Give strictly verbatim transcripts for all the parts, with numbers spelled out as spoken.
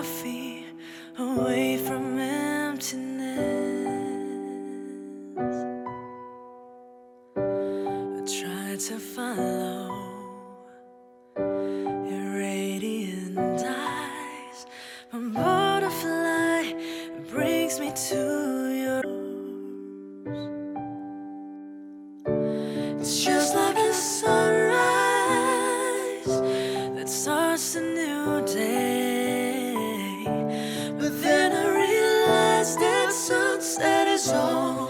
feet away from emptiness. I tried to follow your radiant eyes, but butterfly brings me to yours. It's just like a sunrise that starts a new day, but then I realized that sunset is all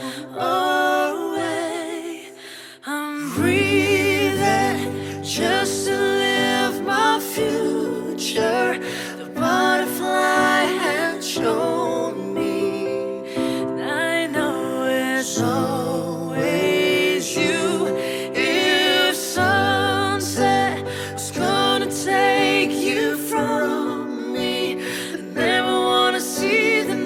away. I'm breathing just to live my future. The butterfly had shown me, and I know it's always you. If sunset was gonna take you from me, I never wanna see the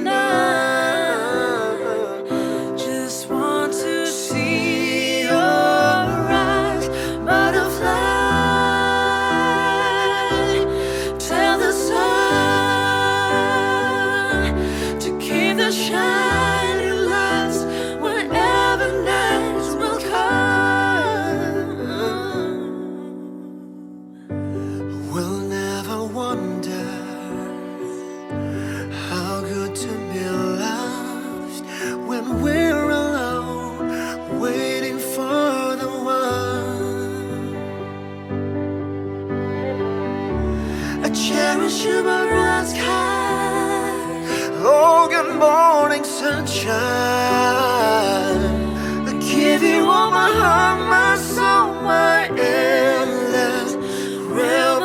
night. Just want to see your eyes, butterfly. Tell the sun to keep the shining lights whenever nights will come. We'll never wonder how good to be loved when we're alone, waiting for the one. I cherish you, my bright sky. Oh, good morning, sunshine. I give you all my heart, my soul, my endless real